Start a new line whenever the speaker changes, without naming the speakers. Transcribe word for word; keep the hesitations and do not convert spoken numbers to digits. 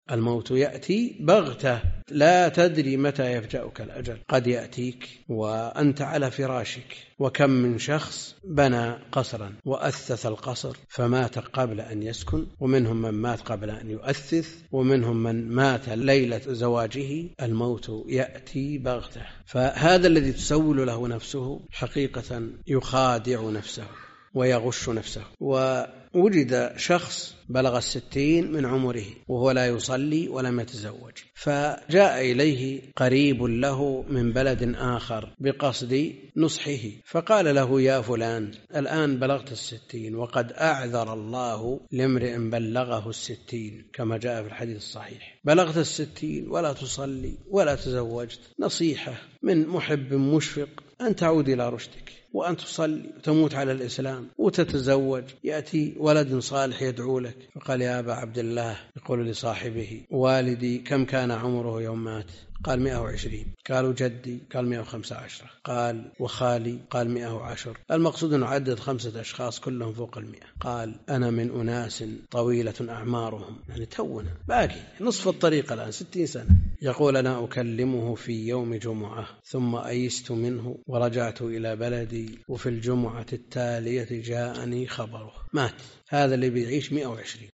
الموت يأتي بغتة لا تدري متى يفجأك الأجل، قد يأتيك وأنت على فراشك. وكم من شخص بنى قصرا وأثث القصر فمات قبل أن يسكن، ومنهم من مات قبل أن يؤثث، ومنهم من مات ليلة زواجه. الموت يأتي بغتة، فهذا الذي تسول له نفسه حقيقة يخادع نفسه ويغش نفسه. ووجد شخص بلغ الستين من عمره وهو لا يصلي ولم يتزوج، فجاء إليه قريب له من بلد آخر بقصد نصحه، فقال له: يا فلان، الآن بلغت الستين، وقد أعذر الله لامرئ بلغه الستين، كما جاء في الحديث الصحيح. بلغت الستين ولا تصلي ولا تزوجت، نصيحة من محب مشفق أن تعود إلى رشدك، وأن تصلي وتموت على الإسلام وتتزوج، يأتي ولد صالح يدعو لك. فقال: يا أبا عبد الله، يقول لصاحبه: والدي كم كان عمره يوم مات؟ قال: مئة وعشرين. قالوا: جدي؟ قال: مئة وخمسة عشر. قال: وخالي؟ قال: مئة وعشر. المقصود أنه عدد خمسة أشخاص كلهم فوق المئة. قال: أنا من أناس طويلة أعمارهم، يعني تونا باقي نصف الطريق الآن، ستين سنة. يقول: أنا أكلمه في يوم جمعة ثم أيست منه ورجعت إلى بلدي، وفي الجمعة التالية جاءني خبره، مات. هذا اللي بيعيش مئة وعشرين.